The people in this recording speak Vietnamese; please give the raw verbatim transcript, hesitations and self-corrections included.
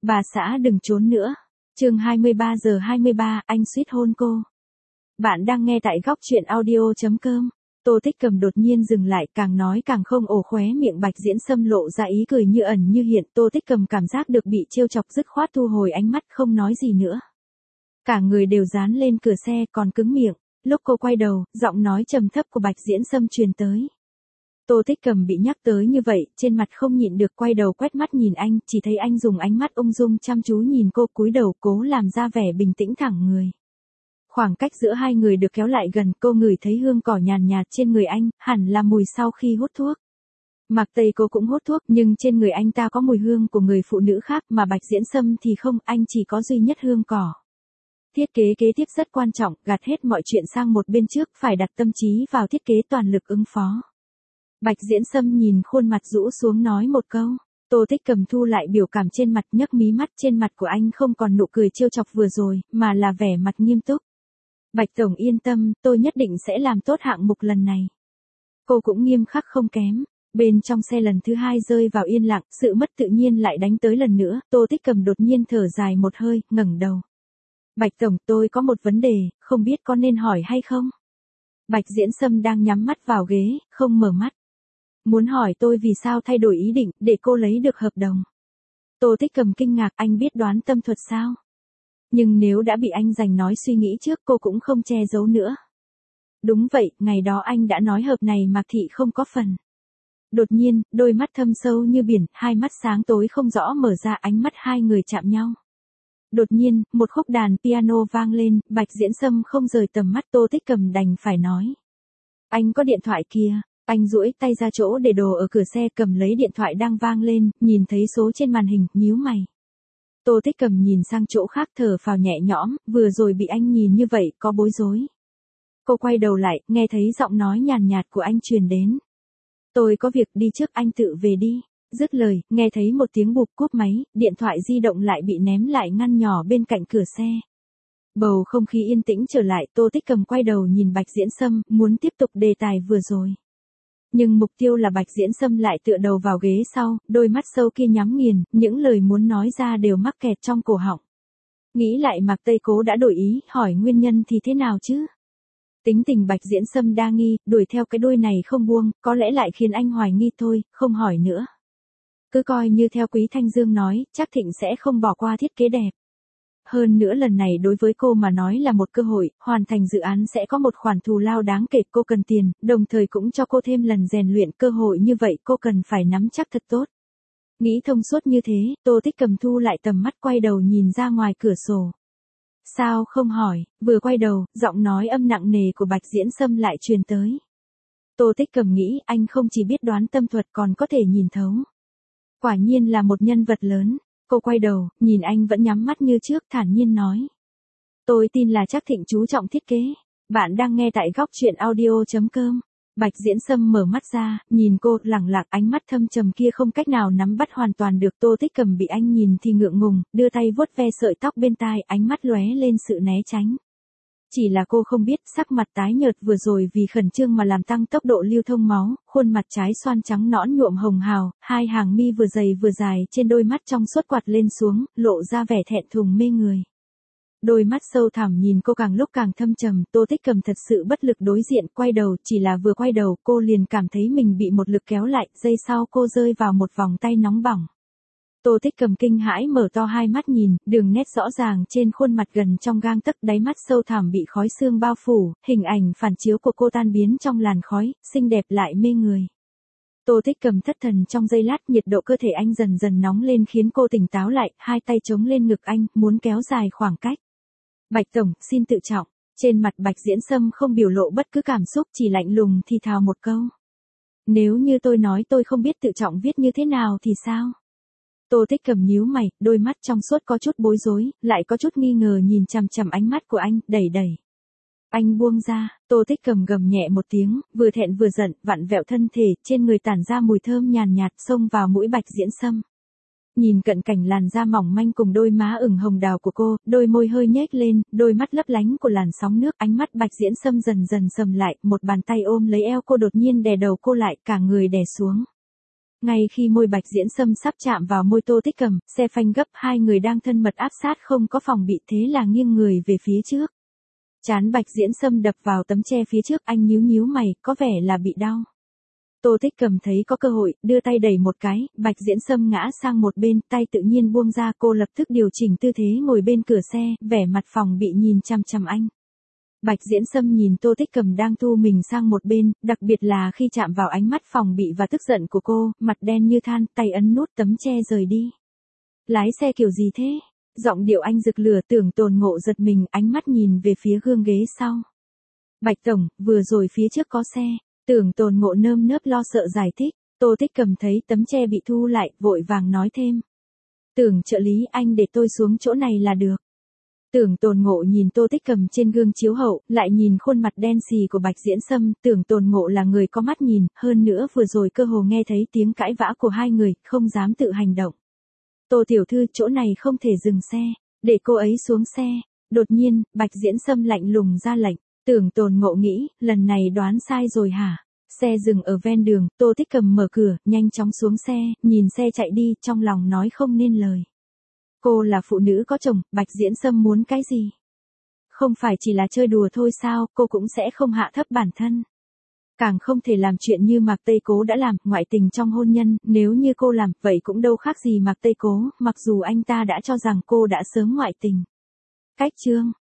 Bà xã đừng trốn nữa. Chương hai mươi ba giờ hai mươi ba, anh suýt hôn cô. Bạn đang nghe tại góc truyện audio chấm com. Tô Tích Cầm đột nhiên dừng lại, càng nói càng không ổ, khóe miệng Bạch Diễn Sâm lộ ra ý cười như ẩn như hiện. Tô Tích Cầm cảm giác được bị trêu chọc, dứt khoát thu hồi ánh mắt, không nói gì nữa. Cả người đều dán lên cửa xe, còn cứng miệng. Lúc cô quay đầu, giọng nói trầm thấp của Bạch Diễn Sâm truyền tới. Tô Tích Cầm bị nhắc tới như vậy, trên mặt không nhịn được quay đầu quét mắt nhìn anh, chỉ thấy anh dùng ánh mắt ung dung chăm chú nhìn cô, cúi đầu cố làm ra vẻ bình tĩnh thẳng người. Khoảng cách giữa hai người được kéo lại gần, cô ngửi thấy hương cỏ nhàn nhạt trên người anh, hẳn là mùi sau khi hút thuốc. Mặc Tây cô cũng hút thuốc, nhưng trên người anh ta có mùi hương của người phụ nữ khác, mà Bạch Diễn Sâm thì không, anh chỉ có duy nhất hương cỏ. Thiết kế kế tiếp rất quan trọng, gạt hết mọi chuyện sang một bên trước, phải đặt tâm trí vào thiết kế, toàn lực ứng phó. Bạch Diễn Sâm nhìn khuôn mặt rũ xuống nói một câu. Tô Tích Cầm thu lại biểu cảm trên mặt, nhấc mí mắt, trên mặt của anh không còn nụ cười trêu chọc vừa rồi, mà là vẻ mặt nghiêm túc. Bạch Tổng yên tâm, tôi nhất định sẽ làm tốt hạng mục lần này. Cô cũng nghiêm khắc không kém. Bên trong xe lần thứ hai rơi vào yên lặng, sự mất tự nhiên lại đánh tới lần nữa. Tô Tích Cầm đột nhiên thở dài một hơi, ngẩng đầu. Bạch Tổng, tôi có một vấn đề, không biết có nên hỏi hay không? Bạch Diễn Sâm đang nhắm mắt vào ghế, không mở mắt. Muốn hỏi tôi vì sao thay đổi ý định, để cô lấy được hợp đồng. Tô Tích Cầm kinh ngạc, anh biết đoán tâm thuật sao? Nhưng nếu đã bị anh giành nói suy nghĩ trước, cô cũng không che giấu nữa. Đúng vậy, ngày đó anh đã nói hợp này Mạc Thị không có phần. Đột nhiên, đôi mắt thâm sâu như biển, hai mắt sáng tối không rõ mở ra, ánh mắt hai người chạm nhau. Đột nhiên, một khúc đàn piano vang lên, Bạch Diễn Sâm không rời tầm mắt. Tô Tích Cầm đành phải nói. Anh có điện thoại kìa. Anh duỗi tay ra chỗ để đồ ở cửa xe, cầm lấy điện thoại đang vang lên, nhìn thấy số trên màn hình, nhíu mày. Tô Tích Cầm nhìn sang chỗ khác, thở phào nhẹ nhõm, vừa rồi bị anh nhìn như vậy, có bối rối. Cô quay đầu lại, nghe thấy giọng nói nhàn nhạt của anh truyền đến. Tôi có việc đi trước, anh tự về đi. Dứt lời, nghe thấy một tiếng bụp, cúp máy, điện thoại di động lại bị ném lại ngăn nhỏ bên cạnh cửa xe. Bầu không khí yên tĩnh trở lại, Tô Tích Cầm quay đầu nhìn Bạch Diễn Sâm, muốn tiếp tục đề tài vừa rồi. Nhưng mục tiêu là Bạch Diễn Sâm lại tựa đầu vào ghế sau, đôi mắt sâu kia nhắm nghiền, những lời muốn nói ra đều mắc kẹt trong cổ họng. Nghĩ lại Mạc Tây Cố đã đổi ý, hỏi nguyên nhân thì thế nào chứ? Tính tình Bạch Diễn Sâm đa nghi, đuổi theo cái đuôi này không buông, có lẽ lại khiến anh hoài nghi thôi, không hỏi nữa. Cứ coi như theo Quý Thanh Dương nói, chắc Thịnh sẽ không bỏ qua thiết kế đẹp. Hơn nữa lần này đối với cô mà nói là một cơ hội, hoàn thành dự án sẽ có một khoản thù lao đáng kể, cô cần tiền, đồng thời cũng cho cô thêm lần rèn luyện, cơ hội như vậy cô cần phải nắm chắc thật tốt. Nghĩ thông suốt như thế, Tô Tích Cầm thu lại tầm mắt, quay đầu nhìn ra ngoài cửa sổ. Sao không hỏi, vừa quay đầu, giọng nói âm nặng nề của Bạch Diễn Sâm lại truyền tới. Tô Tích Cầm nghĩ anh không chỉ biết đoán tâm thuật còn có thể nhìn thấu. Quả nhiên là một nhân vật lớn. Cô quay đầu, nhìn anh vẫn nhắm mắt như trước, thản nhiên nói. Tôi tin là chắc Thịnh chú trọng thiết kế. Bạn đang nghe tại góc truyện audio chấm com. Bạch Diễn Sâm mở mắt ra, nhìn cô, lẳng lặng, ánh mắt thâm trầm kia không cách nào nắm bắt hoàn toàn được. Tô Tích Cầm bị anh nhìn thì ngượng ngùng, đưa tay vuốt ve sợi tóc bên tai, ánh mắt lóe lên sự né tránh. Chỉ là cô không biết, sắc mặt tái nhợt vừa rồi vì khẩn trương mà làm tăng tốc độ lưu thông máu, khuôn mặt trái xoan trắng nõn nhuộm hồng hào, hai hàng mi vừa dày vừa dài trên đôi mắt trong suốt quạt lên xuống, lộ ra vẻ thẹn thùng mê người. Đôi mắt sâu thẳm nhìn cô càng lúc càng thâm trầm, Tô Tích Cầm thật sự bất lực đối diện, quay đầu, chỉ là vừa quay đầu cô liền cảm thấy mình bị một lực kéo lại, giây sau cô rơi vào một vòng tay nóng bỏng. Tô Tích Cầm kinh hãi mở to hai mắt nhìn, đường nét rõ ràng trên khuôn mặt gần trong gang tấc, đáy mắt sâu thẳm bị khói sương bao phủ, hình ảnh phản chiếu của cô tan biến trong làn khói, xinh đẹp lại mê người. Tô Tích Cầm thất thần trong giây lát, nhiệt độ cơ thể anh dần dần nóng lên khiến cô tỉnh táo lại, hai tay chống lên ngực anh, muốn kéo dài khoảng cách. Bạch Tổng, xin tự trọng. Trên mặt Bạch Diễn Sâm không biểu lộ bất cứ cảm xúc, chỉ lạnh lùng thì thào một câu. Nếu như tôi nói tôi không biết tự trọng viết như thế nào thì sao? Tô Tích Cầm nhíu mày, đôi mắt trong suốt có chút bối rối, lại có chút nghi ngờ nhìn chằm chằm ánh mắt của anh, đẩy đẩy. Anh buông ra, Tô Tích Cầm gầm nhẹ một tiếng, vừa thẹn vừa giận, vặn vẹo thân thể, trên người tản ra mùi thơm nhàn nhạt, xông vào mũi Bạch Diễn Sâm. Nhìn cận cảnh làn da mỏng manh cùng đôi má ửng hồng đào của cô, đôi môi hơi nhếch lên, đôi mắt lấp lánh của làn sóng nước, ánh mắt Bạch Diễn Sâm dần dần sầm lại, một bàn tay ôm lấy eo cô, đột nhiên đè đầu cô lại, cả người đè xuống. ngay khi môi Bạch Diễn Sâm sắp chạm vào môi Tô Tích Cầm, xe phanh gấp, hai người đang thân mật áp sát không có phòng bị, thế là nghiêng người về phía trước. Trán Bạch Diễn Sâm đập vào tấm che phía trước, anh nhíu nhíu mày, có vẻ là bị đau. Tô Tích Cầm thấy có cơ hội, đưa tay đẩy một cái, Bạch Diễn Sâm ngã sang một bên, tay tự nhiên buông ra, cô lập tức điều chỉnh tư thế ngồi bên cửa xe, vẻ mặt phòng bị nhìn chằm chằm anh. Bạch Diễn Sâm nhìn Tô Tích Cầm đang thu mình sang một bên, đặc biệt là khi chạm vào ánh mắt phòng bị và tức giận của cô, mặt đen như than, tay ấn nút tấm che rời đi. Lái xe kiểu gì thế? Giọng điệu anh rực lửa, Tưởng Tồn Ngộ giật mình, ánh mắt nhìn về phía gương ghế sau. Bạch tổng, vừa rồi phía trước có xe. Tưởng Tồn Ngộ nơm nớp lo sợ giải thích. Tô Tích Cầm thấy tấm che bị thu lại, vội vàng nói thêm. Tưởng trợ lý, anh để tôi xuống chỗ này là được. Tưởng Tồn Ngộ nhìn Tô Tích Cầm trên gương chiếu hậu, lại nhìn khuôn mặt đen xì của Bạch Diễn Sâm, Tưởng Tồn Ngộ là người có mắt nhìn, hơn nữa vừa rồi cơ hồ nghe thấy tiếng cãi vã của hai người, không dám tự hành động. Tô tiểu thư, chỗ này không thể dừng xe, để cô ấy xuống xe. Đột nhiên, Bạch Diễn Sâm lạnh lùng ra lệnh. Tưởng Tồn Ngộ nghĩ, lần này đoán sai rồi hả? Xe dừng ở ven đường, Tô Tích Cầm mở cửa, nhanh chóng xuống xe, nhìn xe chạy đi, trong lòng nói không nên lời. Cô là phụ nữ có chồng, Bạch Diễn Sâm muốn cái gì? Không phải chỉ là chơi đùa thôi sao, cô cũng sẽ không hạ thấp bản thân. Càng không thể làm chuyện như Mạc Tây Cố đã làm, ngoại tình trong hôn nhân, nếu như cô làm, vậy cũng đâu khác gì Mạc Tây Cố, mặc dù anh ta đã cho rằng cô đã sớm ngoại tình. Cách chương